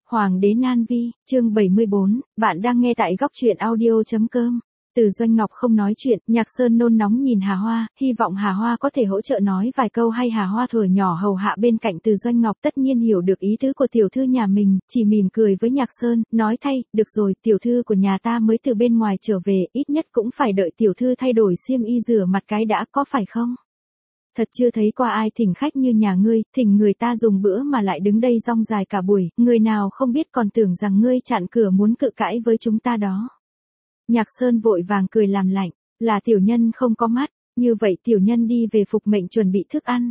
Hoàng đế Nan Vi, chương 74, bạn đang nghe tại góc truyện audio.com. Từ Doanh Ngọc không nói chuyện, Nhạc Sơn nôn nóng nhìn Hà Hoa, hy vọng Hà Hoa có thể hỗ trợ nói vài câu hay Hà Hoa thuở nhỏ hầu hạ bên cạnh Từ Doanh Ngọc tất nhiên hiểu được ý tứ của tiểu thư nhà mình, chỉ mỉm cười với Nhạc Sơn, nói thay, được rồi, tiểu thư của nhà ta mới từ bên ngoài trở về, ít nhất cũng phải đợi tiểu thư thay đổi xiêm y rửa mặt cái đã, có phải không? Thật chưa thấy qua ai thỉnh khách như nhà ngươi, thỉnh người ta dùng bữa mà lại đứng đây rong dài cả buổi, người nào không biết còn tưởng rằng ngươi chặn cửa muốn cự cãi với chúng ta đó. Nhạc Sơn vội vàng cười làm lạnh, là tiểu nhân không có mắt, như vậy tiểu nhân đi về phục mệnh chuẩn bị thức ăn.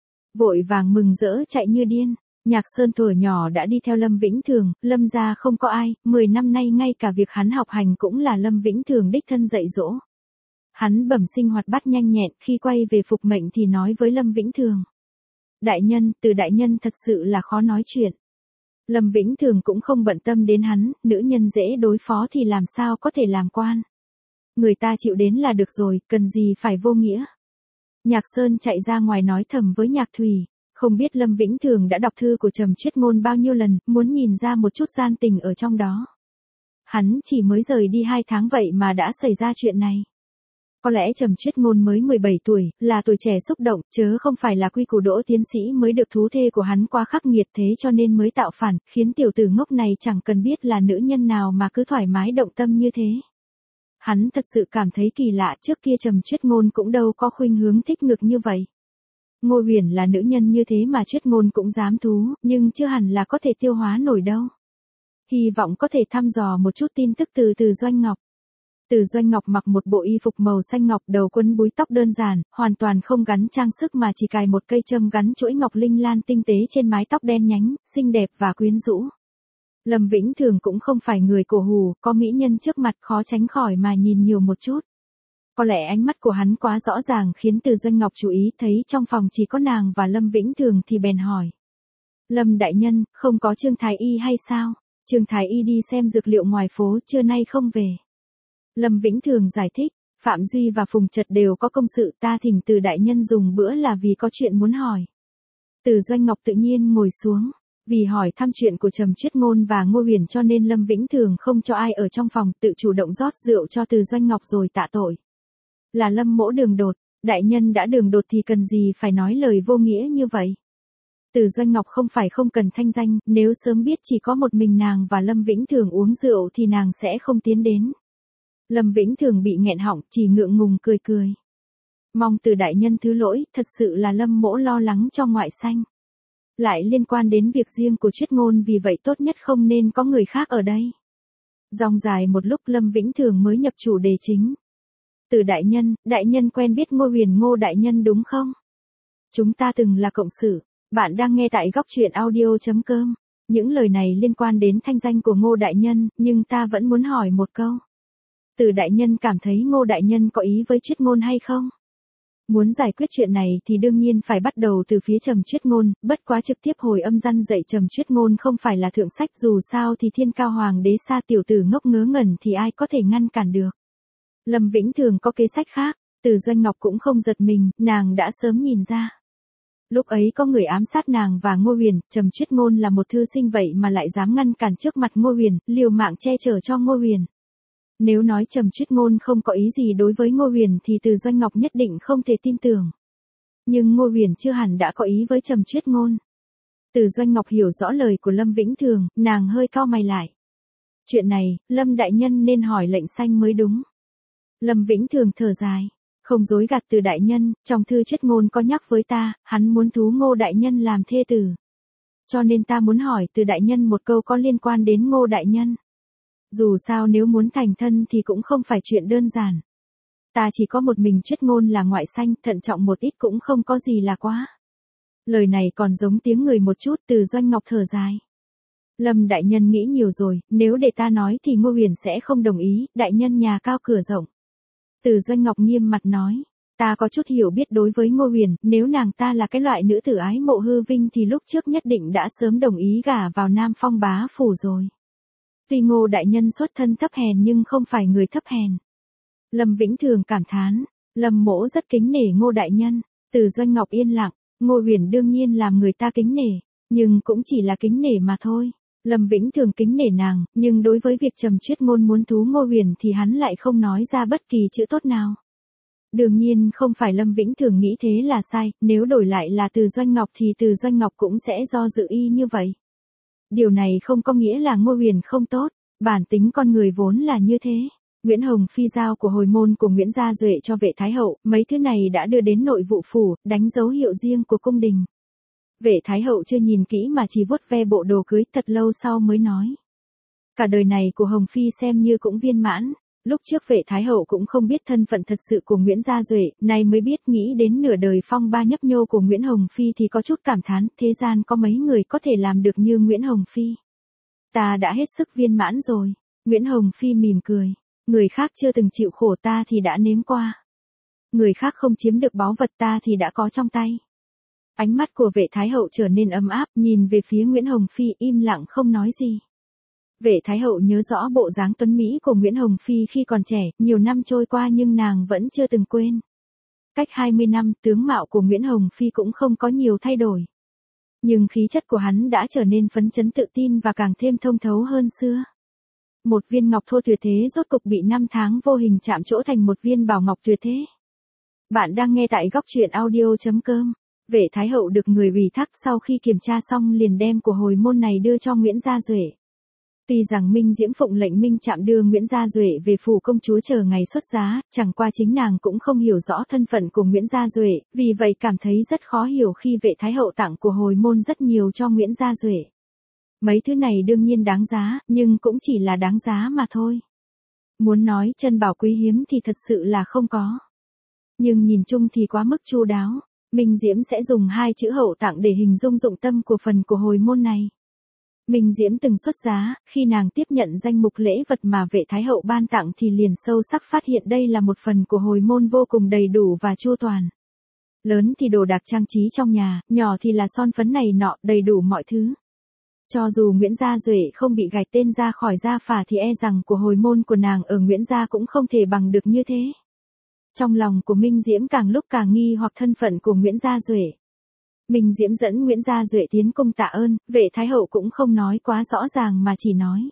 Vội vàng mừng rỡ chạy như điên, Nhạc Sơn thuở nhỏ đã đi theo Lâm Vĩnh Thường, Lâm gia không có ai, 10 năm nay ngay cả việc hắn học hành cũng là Lâm Vĩnh Thường đích thân dạy dỗ. Hắn bẩm sinh hoạt bát nhanh nhẹn, khi quay về phục mệnh thì nói với Lâm Vĩnh Thường. Đại nhân, Từ đại nhân thật sự là khó nói chuyện. Lâm Vĩnh Thường cũng không bận tâm đến hắn, nữ nhân dễ đối phó thì làm sao có thể làm quan. Người ta chịu đến là được rồi, cần gì phải vô nghĩa. Nhạc Sơn chạy ra ngoài nói thầm với Nhạc Thùy, không biết Lâm Vĩnh Thường đã đọc thư của Trầm Chuyết Ngôn bao nhiêu lần, muốn nhìn ra một chút gian tình ở trong đó. Hắn chỉ mới rời đi 2 tháng vậy mà đã xảy ra chuyện này. Có lẽ Trầm Chuyết Ngôn mới 17 tuổi, là tuổi trẻ xúc động, chớ không phải là quy củ đỗ tiến sĩ mới được thú thê của hắn quá khắc nghiệt thế cho nên mới tạo phản, khiến tiểu tử ngốc này chẳng cần biết là nữ nhân nào mà cứ thoải mái động tâm như thế. Hắn thật sự cảm thấy kỳ lạ, trước kia Trầm Chuyết Ngôn cũng đâu có khuynh hướng thích ngược như vậy. Ngô Huyền là nữ nhân như thế mà Chuyết Ngôn cũng dám thú, nhưng chưa hẳn là có thể tiêu hóa nổi đâu. Hy vọng có thể thăm dò một chút tin tức từ Doanh Ngọc. Từ Doanh Ngọc mặc một bộ y phục màu xanh ngọc, đầu quấn búi tóc đơn giản, hoàn toàn không gắn trang sức mà chỉ cài một cây châm gắn chuỗi ngọc linh lan tinh tế trên mái tóc đen nhánh, xinh đẹp và quyến rũ. Lâm Vĩnh Thường cũng không phải người cổ hủ, có mỹ nhân trước mặt khó tránh khỏi mà nhìn nhiều một chút. Có lẽ ánh mắt của hắn quá rõ ràng khiến Từ Doanh Ngọc chú ý, thấy trong phòng chỉ có nàng và Lâm Vĩnh Thường thì bèn hỏi. Lâm đại nhân, không có Trương Thái Y hay sao? Trương Thái Y đi xem dược liệu ngoài phố, trưa nay không về. Lâm Vĩnh Thường giải thích, Phạm Duy và Phùng Trật đều có công sự, ta thỉnh Từ đại nhân dùng bữa là vì có chuyện muốn hỏi. Từ Doanh Ngọc tự nhiên ngồi xuống, vì hỏi thăm chuyện của Trầm Chuyết Ngôn và Ngô Huyền cho nên Lâm Vĩnh Thường không cho ai ở trong phòng, tự chủ động rót rượu cho Từ Doanh Ngọc rồi tạ tội. Là Lâm mỗ đường đột, đại nhân đã đường đột thì cần gì phải nói lời vô nghĩa như vậy. Từ Doanh Ngọc không phải không cần thanh danh, nếu sớm biết chỉ có một mình nàng và Lâm Vĩnh Thường uống rượu thì nàng sẽ không tiến đến. Lâm Vĩnh Thường bị nghẹn họng, chỉ ngượng ngùng cười cười. Mong Từ đại nhân thứ lỗi, thật sự là Lâm mỗ lo lắng cho ngoại sanh. Lại liên quan đến việc riêng của Chuyết Ngôn, vì vậy tốt nhất không nên có người khác ở đây. Dòng dài một lúc Lâm Vĩnh Thường mới nhập chủ đề chính. Từ đại nhân quen biết Ngô Huyền Ngô đại nhân đúng không? Chúng ta từng là cộng sự, bạn đang nghe tại góc truyện audio.com. Những lời này liên quan đến thanh danh của Ngô đại nhân, nhưng ta vẫn muốn hỏi một câu. Từ đại nhân cảm thấy Ngô đại nhân có ý với Chuyết Ngôn hay không? Muốn giải quyết chuyện này thì đương nhiên phải bắt đầu từ phía Trầm Chuyết Ngôn, bất quá trực tiếp hồi âm răn dạy Trầm Chuyết Ngôn không phải là thượng sách, dù sao thì thiên cao hoàng đế xa tiểu tử ngốc ngớ ngẩn thì ai có thể ngăn cản được. Lâm Vĩnh Thường có kế sách khác, Từ Doanh Ngọc cũng không giật mình, nàng đã sớm nhìn ra. Lúc ấy có người ám sát nàng và Ngô Huyền, Trầm Chuyết Ngôn là một thư sinh vậy mà lại dám ngăn cản trước mặt Ngô Huyền, liều mạng che chở cho Ngô Huyền. Nếu nói Trầm Chuyết Ngôn không có ý gì đối với Ngô Huyền thì Từ Doanh Ngọc nhất định không thể tin tưởng. Nhưng Ngô Huyền chưa hẳn đã có ý với Trầm Chuyết Ngôn. Từ Doanh Ngọc hiểu rõ lời của Lâm Vĩnh Thường, nàng hơi cau mày lại. Chuyện này, Lâm đại nhân nên hỏi lệnh xanh mới đúng. Lâm Vĩnh Thường thở dài, không dối gạt Từ đại nhân, trong thư Chuyết Ngôn có nhắc với ta, hắn muốn thú Ngô đại nhân làm thê tử. Cho nên ta muốn hỏi Từ đại nhân một câu có liên quan đến Ngô đại nhân. Dù sao nếu muốn thành thân thì cũng không phải chuyện đơn giản. Ta chỉ có một mình Chuyết Ngôn là ngoại sanh, thận trọng một ít cũng không có gì là quá. Lời này còn giống tiếng người một chút, Từ Doanh Ngọc thở dài. Lâm đại nhân nghĩ nhiều rồi, nếu để ta nói thì Ngô Huyền sẽ không đồng ý, đại nhân nhà cao cửa rộng. Từ Doanh Ngọc nghiêm mặt nói, ta có chút hiểu biết đối với Ngô Huyền, nếu nàng ta là cái loại nữ tử ái mộ hư vinh thì lúc trước nhất định đã sớm đồng ý gả vào Nam Phong bá phủ rồi. Tuy Ngô đại nhân xuất thân thấp hèn nhưng không phải người thấp hèn. Lâm Vĩnh Thường cảm thán, Lâm mỗ rất kính nể Ngô đại nhân. Từ Doanh Ngọc yên lặng, Ngô Huyền đương nhiên làm người ta kính nể, nhưng cũng chỉ là kính nể mà thôi. Lâm Vĩnh Thường kính nể nàng, nhưng đối với việc Trầm Chuyết Ngôn muốn thú Ngô Huyền thì hắn lại không nói ra bất kỳ chữ tốt nào. Đương nhiên không phải Lâm Vĩnh Thường nghĩ thế là sai, nếu đổi lại là Từ Doanh Ngọc thì Từ Doanh Ngọc cũng sẽ do dự y như vậy. Điều này không có nghĩa là Ngô Huyền không tốt, bản tính con người vốn là như thế. Nguyễn Hồng Phi giao của hồi môn của Nguyễn Gia Duệ cho Vệ Thái Hậu, mấy thứ này đã đưa đến nội vụ phủ, đánh dấu hiệu riêng của cung đình. Vệ Thái Hậu chưa nhìn kỹ mà chỉ vuốt ve bộ đồ cưới, thật lâu sau mới nói. Cả đời này của Hồng Phi xem như cũng viên mãn. Lúc trước Vệ Thái Hậu cũng không biết thân phận thật sự của Nguyễn Gia Duệ, nay mới biết, nghĩ đến nửa đời phong ba nhấp nhô của Nguyễn Hồng Phi thì có chút cảm thán, thế gian có mấy người có thể làm được như Nguyễn Hồng Phi. Ta đã hết sức viên mãn rồi. Nguyễn Hồng Phi mỉm cười. Người khác chưa từng chịu khổ ta thì đã nếm qua. Người khác không chiếm được báu vật ta thì đã có trong tay. Ánh mắt của Vệ Thái Hậu trở nên ấm áp, nhìn về phía Nguyễn Hồng Phi im lặng không nói gì. Vệ Thái Hậu nhớ rõ bộ dáng tuấn mỹ của Nguyễn Hồng Phi khi còn trẻ, nhiều năm trôi qua nhưng nàng vẫn chưa từng quên. Cách 20 năm, tướng mạo của Nguyễn Hồng Phi cũng không có nhiều thay đổi. Nhưng khí chất của hắn đã trở nên phấn chấn tự tin và càng thêm thông thấu hơn xưa. Một viên ngọc thô tuyệt thế rốt cục bị năm tháng vô hình chạm trổ thành một viên bảo ngọc tuyệt thế. Bạn đang nghe tại góc truyện audio.com. Vệ Thái Hậu được người ủy thác sau khi kiểm tra xong liền đem của hồi môn này đưa cho Nguyễn Gia Duệ. Tuy rằng Minh Diễm phụng lệnh Minh Trạm đưa Nguyễn Gia Duệ về phủ công chúa chờ ngày xuất giá, chẳng qua chính nàng cũng không hiểu rõ thân phận của Nguyễn Gia Duệ, vì vậy cảm thấy rất khó hiểu khi Vệ Thái Hậu tặng của hồi môn rất nhiều cho Nguyễn Gia Duệ. Mấy thứ này đương nhiên đáng giá, nhưng cũng chỉ là đáng giá mà thôi. Muốn nói chân bảo quý hiếm thì thật sự là không có. Nhưng nhìn chung thì quá mức chu đáo. Minh Diễm sẽ dùng hai chữ hậu tặng để hình dung dụng tâm của phần của hồi môn này. Minh Diễm từng xuất giá, khi nàng tiếp nhận danh mục lễ vật mà Vệ Thái Hậu ban tặng thì liền sâu sắc phát hiện đây là một phần của hồi môn vô cùng đầy đủ và chu toàn. Lớn thì đồ đạc trang trí trong nhà, nhỏ thì là son phấn này nọ, đầy đủ mọi thứ. Cho dù Nguyễn Gia Duệ không bị gạch tên ra khỏi gia phả thì e rằng của hồi môn của nàng ở Nguyễn Gia cũng không thể bằng được như thế. Trong lòng của Minh Diễm càng lúc càng nghi hoặc thân phận của Nguyễn Gia Duệ. Minh Diễm dẫn Nguyễn Gia Duệ tiến cung tạ ơn, Vệ Thái Hậu cũng không nói quá rõ ràng mà chỉ nói.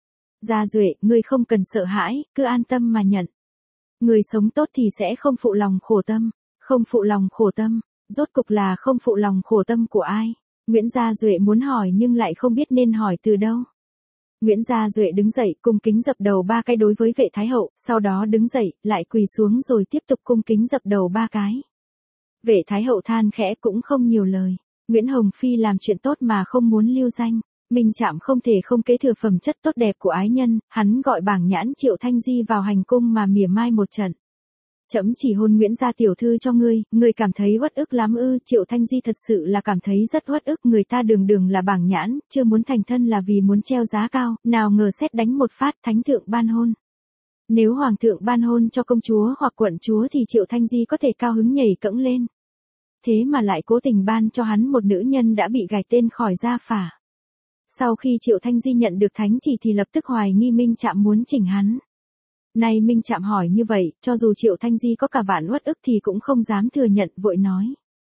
Gia Duệ, ngươi không cần sợ hãi, cứ an tâm mà nhận. Người sống tốt thì sẽ không phụ lòng khổ tâm, không phụ lòng khổ tâm, rốt cục là không phụ lòng khổ tâm của ai. Nguyễn Gia Duệ muốn hỏi nhưng lại không biết nên hỏi từ đâu. Nguyễn Gia Duệ đứng dậy cung kính dập đầu 3 cái đối với Vệ Thái Hậu, sau đó đứng dậy, lại quỳ xuống rồi tiếp tục cung kính dập đầu 3 cái. Vệ Thái Hậu than khẽ cũng không nhiều lời. Nguyễn Hồng Phi làm chuyện tốt mà không muốn lưu danh. Minh Trạm không thể không kế thừa phẩm chất tốt đẹp của ái nhân, hắn gọi bảng nhãn Triệu Thanh Di vào hành cung mà mỉa mai một trận. Trẫm chỉ hôn Nguyễn gia tiểu thư cho ngươi cảm thấy uất ức lắm ư? Triệu Thanh Di thật sự là cảm thấy rất uất ức, người ta đường đường là bảng nhãn, chưa muốn thành thân là vì muốn treo giá cao, nào ngờ sét đánh một phát thánh thượng ban hôn. Nếu hoàng thượng ban hôn cho công chúa hoặc quận chúa thì Triệu Thanh Di có thể cao hứng nhảy cẫng lên. Thế mà lại cố tình ban cho hắn một nữ nhân đã bị gạch tên khỏi gia phả. Sau khi Triệu Thanh Di nhận được thánh chỉ thì lập tức hoài nghi Minh Trạm muốn chỉnh hắn. Nay Minh Trạm hỏi như vậy, cho dù Triệu Thanh Di có cả vạn uất ức thì cũng không dám thừa nhận, vội nói.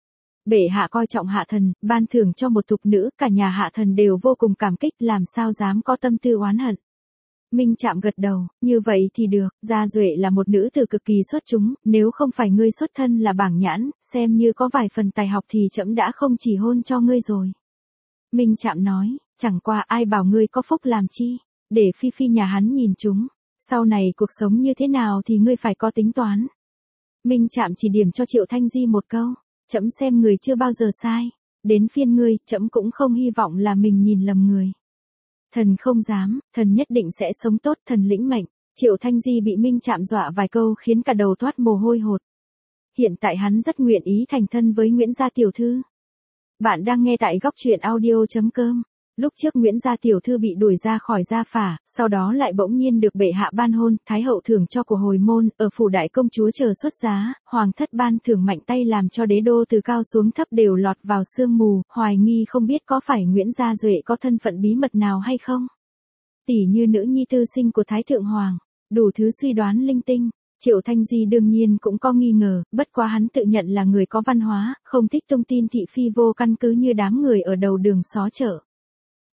Bệ hạ coi trọng hạ thần, ban thưởng cho một thục nữ, cả nhà hạ thần đều vô cùng cảm kích, làm sao dám có tâm tư oán hận. Minh Trạm gật đầu, như vậy thì được, Gia Duệ là một nữ tử cực kỳ xuất chúng, nếu không phải ngươi xuất thân là bảng nhãn, xem như có vài phần tài học thì trẫm đã không chỉ hôn cho ngươi rồi. Minh Trạm nói, chẳng qua ai bảo ngươi có phúc làm chi, để phi phi nhà hắn nhìn chúng. Sau này cuộc sống như thế nào thì ngươi phải có tính toán. Minh Trạm chỉ điểm cho Triệu Thanh Di một câu, trẫm xem người chưa bao giờ sai, đến phiên ngươi, trẫm cũng không hy vọng là mình nhìn lầm người. Thần không dám, thần nhất định sẽ sống tốt, thần lĩnh mệnh. Triệu Thanh Di bị Minh Trạm dọa vài câu khiến cả đầu toát mồ hôi hột. Hiện tại hắn rất nguyện ý thành thân với Nguyễn gia tiểu thư. Bạn đang nghe tại góc truyện audio.com. Lúc trước Nguyễn gia tiểu thư bị đuổi ra khỏi gia phả, sau đó lại bỗng nhiên được bệ hạ ban hôn, Thái hậu thưởng cho của hồi môn, ở phủ đại công chúa chờ xuất giá, hoàng thất ban thưởng mạnh tay làm cho đế đô từ cao xuống thấp đều lọt vào sương mù, hoài nghi không biết có phải Nguyễn Gia Duệ có thân phận bí mật nào hay không. Tỷ như nữ nhi tư sinh của Thái thượng hoàng, đủ thứ suy đoán linh tinh. Triệu Thanh Di đương nhiên cũng có nghi ngờ, bất quá hắn tự nhận là người có văn hóa, không thích tung tin thị phi vô căn cứ như đám người ở đầu đường xó chợ.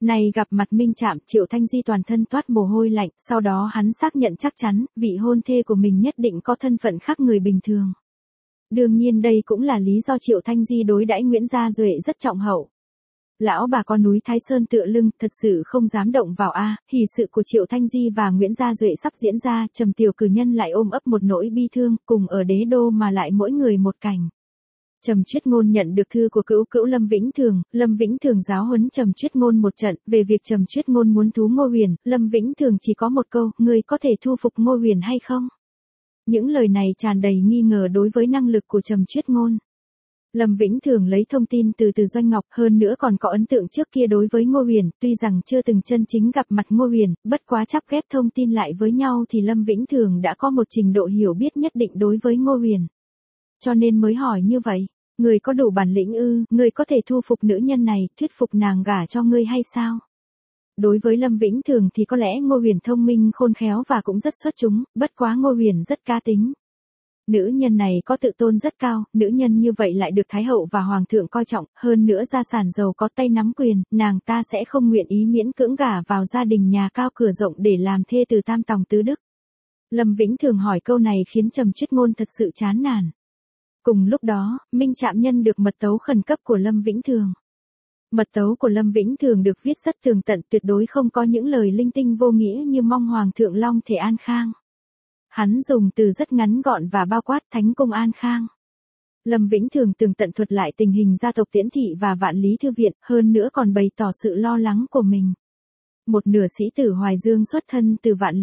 Này gặp mặt Minh Trạm, Triệu Thanh Di toàn thân toát mồ hôi lạnh, sau đó hắn xác nhận chắc chắn, vị hôn thê của mình nhất định có thân phận khác người bình thường. Đương nhiên đây cũng là lý do Triệu Thanh Di đối đãi Nguyễn Gia Duệ rất trọng hậu. Lão bà con núi Thái Sơn tựa lưng, thật sự không dám động vào hỷ sự của Triệu Thanh Di và Nguyễn Gia Duệ sắp diễn ra, Trầm Tiểu Cử Nhân lại ôm ấp một nỗi bi thương, cùng ở đế đô mà lại mỗi người một cảnh. Trầm Chuyết Ngôn nhận được thư của cữu cữu Lâm Vĩnh Thường giáo huấn Trầm Chuyết Ngôn một trận, về việc Trầm Chuyết Ngôn muốn thú Ngô Huyền, Lâm Vĩnh Thường chỉ có một câu, ngươi có thể thu phục Ngô Huyền hay không? Những lời này tràn đầy nghi ngờ đối với năng lực của Trầm Chuyết Ngôn. Lâm Vĩnh Thường lấy thông tin từ Doanh Ngọc, hơn nữa còn có ấn tượng trước kia đối với Ngô Huyền, tuy rằng chưa từng chân chính gặp mặt Ngô Huyền, bất quá chắp ghép thông tin lại với nhau thì Lâm Vĩnh Thường đã có một trình độ hiểu biết nhất định đối với Ngô Huyền. Cho nên mới hỏi như vậy, người có đủ bản lĩnh ư, người có thể thu phục nữ nhân này, thuyết phục nàng gả cho ngươi hay sao? Đối với Lâm Vĩnh Thường thì có lẽ Ngô Huyền thông minh khôn khéo và cũng rất xuất chúng, bất quá Ngô Huyền rất cá tính. Nữ nhân này có tự tôn rất cao, nữ nhân như vậy lại được Thái Hậu và Hoàng thượng coi trọng, hơn nữa gia sản giàu có tay nắm quyền, nàng ta sẽ không nguyện ý miễn cưỡng gả vào gia đình nhà cao cửa rộng để làm thê từ tam tòng tứ đức. Lâm Vĩnh Thường hỏi câu này khiến Trầm Chuyết Ngôn thật sự chán nản. Cùng lúc đó, Minh Trạm nhận được mật tấu khẩn cấp của Lâm Vĩnh Thường. Mật tấu của Lâm Vĩnh Thường được viết rất tường tận, tuyệt đối không có những lời linh tinh vô nghĩa như mong Hoàng thượng long thể an khang. Hắn dùng từ rất ngắn gọn và bao quát, thánh cung an khang. Lâm Vĩnh Thường tường tận thuật lại tình hình gia tộc Tiễn thị và Vạn Lý Thư viện, hơn nữa còn bày tỏ sự lo lắng của mình. Một nửa sĩ tử Hoài Dương xuất thân từ Vạn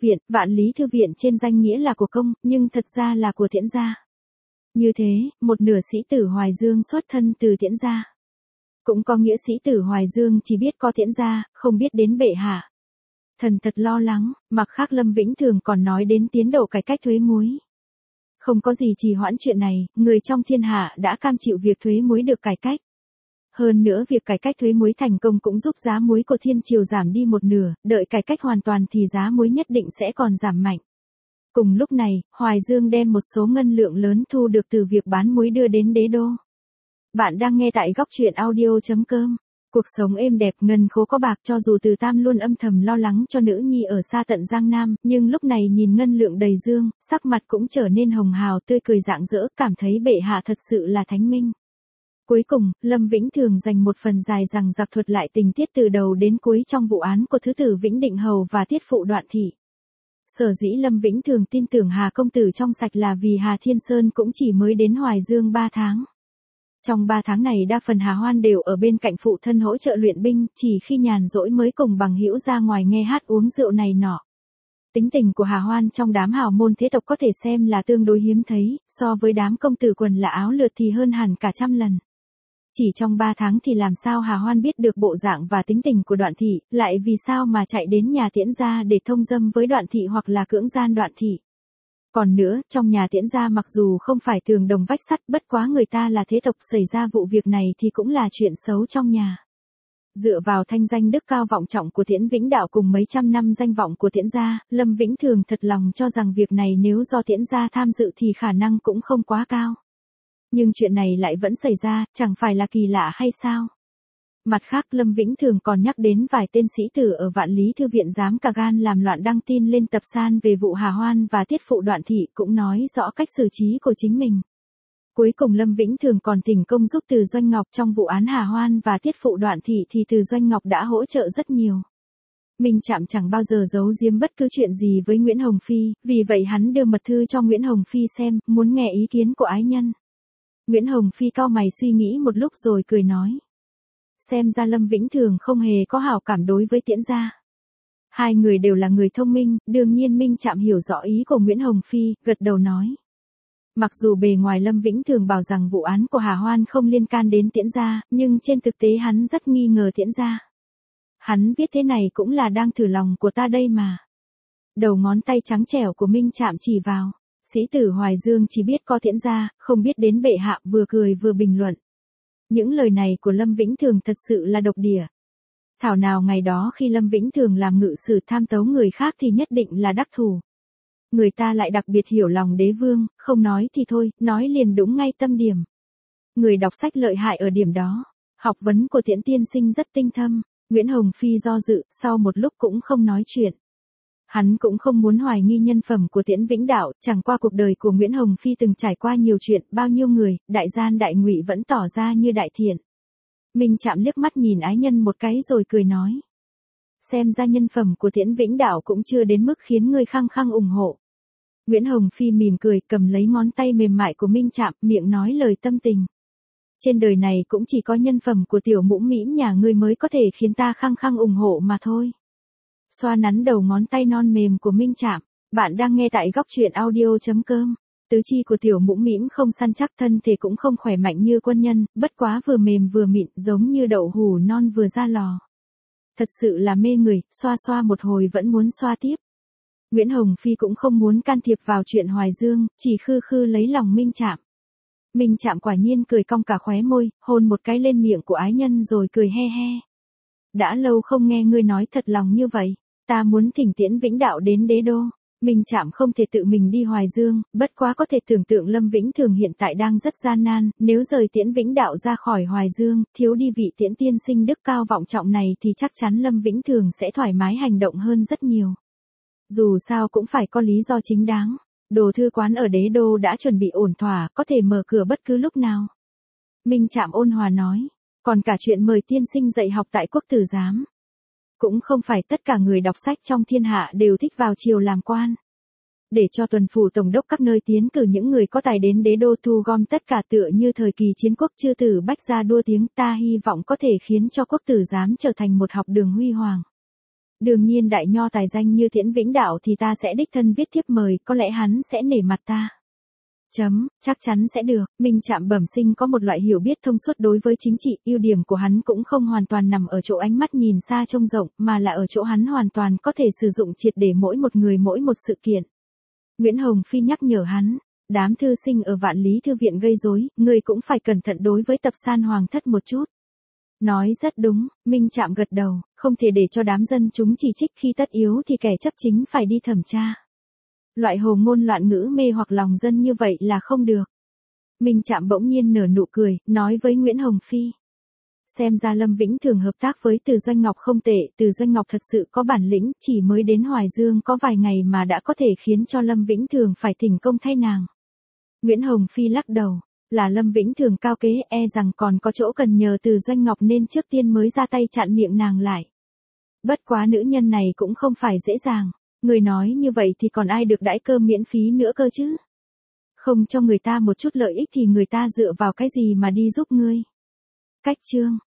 Lý Thư viện trên danh nghĩa là của công, nhưng thật ra là của Tiễn gia. Như thế, một nửa sĩ tử Hoài Dương xuất thân từ Tiễn gia. Cũng có nghĩa sĩ tử Hoài Dương chỉ biết có Tiễn gia, không biết đến bệ hạ. Thần thật lo lắng, mặt khác Lâm Vĩnh Thường còn nói đến tiến độ cải cách thuế muối. Không có gì trì hoãn chuyện này, người trong thiên hạ đã cam chịu việc thuế muối được cải cách. Hơn nữa việc cải cách thuế muối thành công cũng giúp giá muối của thiên triều giảm đi một nửa, đợi cải cách hoàn toàn thì giá muối nhất định sẽ còn giảm mạnh. Cùng lúc này, Hoài Dương đem một số ngân lượng lớn thu được từ việc bán muối đưa đến đế đô. Bạn đang nghe tại góc truyện audio.com. Cuộc sống êm đẹp, ngân khố có bạc, cho dù Từ Tam luôn âm thầm lo lắng cho nữ nhi ở xa tận Giang Nam, nhưng lúc này nhìn ngân lượng đầy dương, sắc mặt cũng trở nên hồng hào tươi cười rạng rỡ, cảm thấy bệ hạ thật sự là thánh minh. Cuối cùng, Lâm Vĩnh Thường dành một phần dài rằng giặc thuật lại tình tiết từ đầu đến cuối trong vụ án của Thứ tử Vĩnh Định Hầu và tiết phụ Đoạn Thị. Sở dĩ Lâm Vĩnh Thường tin tưởng Hà công tử trong sạch là vì Hà Thiên Sơn cũng chỉ mới đến Hoài Dương 3 tháng. Trong 3 tháng này đa phần Hà Hoan đều ở bên cạnh phụ thân hỗ trợ luyện binh, chỉ khi nhàn rỗi mới cùng bằng hữu ra ngoài nghe hát uống rượu này nọ. Tính tình của Hà Hoan trong đám hào môn thế tộc có thể xem là tương đối hiếm thấy, so với đám công tử quần là áo lượt thì hơn hẳn cả trăm lần. Chỉ trong 3 tháng thì làm sao Hà Hoan biết được bộ dạng và tính tình của Đoạn Thị, lại vì sao mà chạy đến nhà Tiễn gia để thông dâm với Đoạn Thị hoặc là cưỡng gian Đoạn Thị. Còn nữa, trong nhà Tiễn gia mặc dù không phải tường đồng vách sắt, bất quá người ta là thế tộc, xảy ra vụ việc này thì cũng là chuyện xấu trong nhà. Dựa vào thanh danh đức cao vọng trọng của Tiễn Vĩnh Đạo cùng mấy trăm năm danh vọng của Tiễn gia, Lâm Vĩnh Thường thật lòng cho rằng việc này nếu do Tiễn gia tham dự thì khả năng cũng không quá cao. Nhưng chuyện này lại vẫn xảy ra, chẳng phải là kỳ lạ hay sao? Mặt khác Lâm Vĩnh Thường còn nhắc đến vài tên sĩ tử ở Vạn Lý Thư viện dám cả gan làm loạn đăng tin lên tập san về vụ Hà Hoan và tiết phụ Đoạn Thị, cũng nói rõ cách xử trí của chính mình. Cuối cùng Lâm Vĩnh Thường còn thỉnh công giúp Từ Doanh Ngọc trong vụ án Hà Hoan và tiết phụ Đoạn Thị thì Từ Doanh Ngọc đã hỗ trợ rất nhiều. Minh Trạm chẳng bao giờ giấu giếm bất cứ chuyện gì với Nguyễn Hồng Phi, vì vậy hắn đưa mật thư cho Nguyễn Hồng Phi xem, muốn nghe ý kiến của ái nhân. Nguyễn Hồng Phi cau mày suy nghĩ một lúc rồi cười nói. Xem ra Lâm Vĩnh Thường không hề có hảo cảm đối với Tiễn gia. Hai người đều là người thông minh, đương nhiên Minh Trạm hiểu rõ ý của Nguyễn Hồng Phi, gật đầu nói. Mặc dù bề ngoài Lâm Vĩnh Thường bảo rằng vụ án của Hà Hoan không liên can đến Tiễn gia, nhưng trên thực tế hắn rất nghi ngờ Tiễn gia. Hắn viết thế này cũng là đang thử lòng của ta đây mà. Đầu ngón tay trắng trẻo của Minh Trạm chỉ vào. Sĩ tử Hoài Dương chỉ biết có Tiễn gia, không biết đến bệ hạ, vừa cười vừa bình luận. Những lời này của Lâm Vĩnh Thường thật sự là độc địa. Thảo nào ngày đó khi Lâm Vĩnh Thường làm ngự sử tham tấu người khác thì nhất định là đắc thủ. Người ta lại đặc biệt hiểu lòng đế vương, không nói thì thôi, nói liền đúng ngay tâm điểm. Người đọc sách lợi hại ở điểm đó. Học vấn của Tiễn tiên sinh rất tinh thâm. Nguyễn Hồng Phi do dự, sau một lúc cũng không nói chuyện. Hắn cũng không muốn hoài nghi nhân phẩm của Tiễn Vĩnh Đạo, chẳng qua cuộc đời của Nguyễn Hồng Phi từng trải qua nhiều chuyện, bao nhiêu người, đại gian đại ngụy vẫn tỏ ra như đại thiện. Minh Trạm liếc mắt nhìn ái nhân một cái rồi cười nói. Xem ra nhân phẩm của Tiễn Vĩnh Đạo cũng chưa đến mức khiến ngươi khăng khăng ủng hộ. Nguyễn Hồng Phi mỉm cười, cầm lấy ngón tay mềm mại của Minh Trạm, miệng nói lời tâm tình. Trên đời này cũng chỉ có nhân phẩm của tiểu mũ mĩm nhà ngươi mới có thể khiến ta khăng khăng ủng hộ mà thôi. Xoa nắn đầu ngón tay non mềm của Minh Trạm, bạn đang nghe tại góc truyện audio.com. Tứ chi của tiểu mũ mĩm không săn chắc, thân thể cũng không khỏe mạnh như quân nhân, bất quá vừa mềm vừa mịn, giống như đậu hủ non vừa ra lò. Thật sự là mê người, xoa xoa một hồi vẫn muốn xoa tiếp. Nguyễn Hồng Phi cũng không muốn can thiệp vào chuyện Hoài Dương, chỉ khư khư lấy lòng Minh Trạm. Minh Trạm quả nhiên cười cong cả khóe môi, hôn một cái lên miệng của ái nhân rồi cười he he. Đã lâu không nghe ngươi nói thật lòng như vậy, ta muốn thỉnh Tiễn Vĩnh Đạo đến đế đô. Minh Trạm không thể tự mình đi Hoài Dương, bất quá có thể tưởng tượng Lâm Vĩnh Thường hiện tại đang rất gian nan, nếu rời Tiễn Vĩnh Đạo ra khỏi Hoài Dương, thiếu đi vị Tiễn tiên sinh đức cao vọng trọng này thì chắc chắn Lâm Vĩnh Thường sẽ thoải mái hành động hơn rất nhiều. Dù sao cũng phải có lý do chính đáng. Đồ thư quán ở đế đô đã chuẩn bị ổn thỏa, có thể mở cửa bất cứ lúc nào. Minh Trạm ôn hòa nói, còn cả chuyện mời tiên sinh dạy học tại Quốc Tử Giám. Cũng không phải tất cả người đọc sách trong thiên hạ đều thích vào triều làm quan. Để cho tuần phủ tổng đốc các nơi tiến cử những người có tài đến đế đô thu gom tất cả tựa như thời kỳ chiến quốc chư tử bách gia đua tiếng, ta hy vọng có thể khiến cho Quốc Tử Giám trở thành một học đường huy hoàng. Đương nhiên đại nho tài danh như Tiễn Vĩnh Đạo thì ta sẽ đích thân viết thiếp mời, có lẽ hắn sẽ nể mặt ta. Chắc chắn sẽ được. Minh Trạm bẩm sinh có một loại hiểu biết thông suốt đối với chính trị, ưu điểm của hắn cũng không hoàn toàn nằm ở chỗ ánh mắt nhìn xa trông rộng, mà là ở chỗ hắn hoàn toàn có thể sử dụng triệt để mỗi một người mỗi một sự kiện. Nguyễn Hồng Phi nhắc nhở hắn, đám thư sinh ở Vạn Lý Thư Viện gây rối, ngươi cũng phải cẩn thận đối với Tập San Hoàng thất một chút. Nói rất đúng, Minh Trạm gật đầu, không thể để cho đám dân chúng chỉ trích, khi tất yếu thì kẻ chấp chính phải đi thẩm tra. Loại hồ ngôn loạn ngữ mê hoặc lòng dân như vậy là không được. Minh Trạm bỗng nhiên nở nụ cười, nói với Nguyễn Hồng Phi. Xem ra Lâm Vĩnh Thường hợp tác với Từ Doanh Ngọc không tệ, Từ Doanh Ngọc thật sự có bản lĩnh, chỉ mới đến Hoài Dương có vài ngày mà đã có thể khiến cho Lâm Vĩnh Thường phải thỉnh công thay nàng. Nguyễn Hồng Phi lắc đầu, là Lâm Vĩnh Thường cao kế, e rằng còn có chỗ cần nhờ Từ Doanh Ngọc nên trước tiên mới ra tay chặn miệng nàng lại. Bất quá nữ nhân này cũng không phải dễ dàng, người nói như vậy thì còn ai được đãi cơm miễn phí nữa cơ chứ. Không cho người ta một chút lợi ích thì người ta dựa vào cái gì mà đi giúp ngươi. Cách chương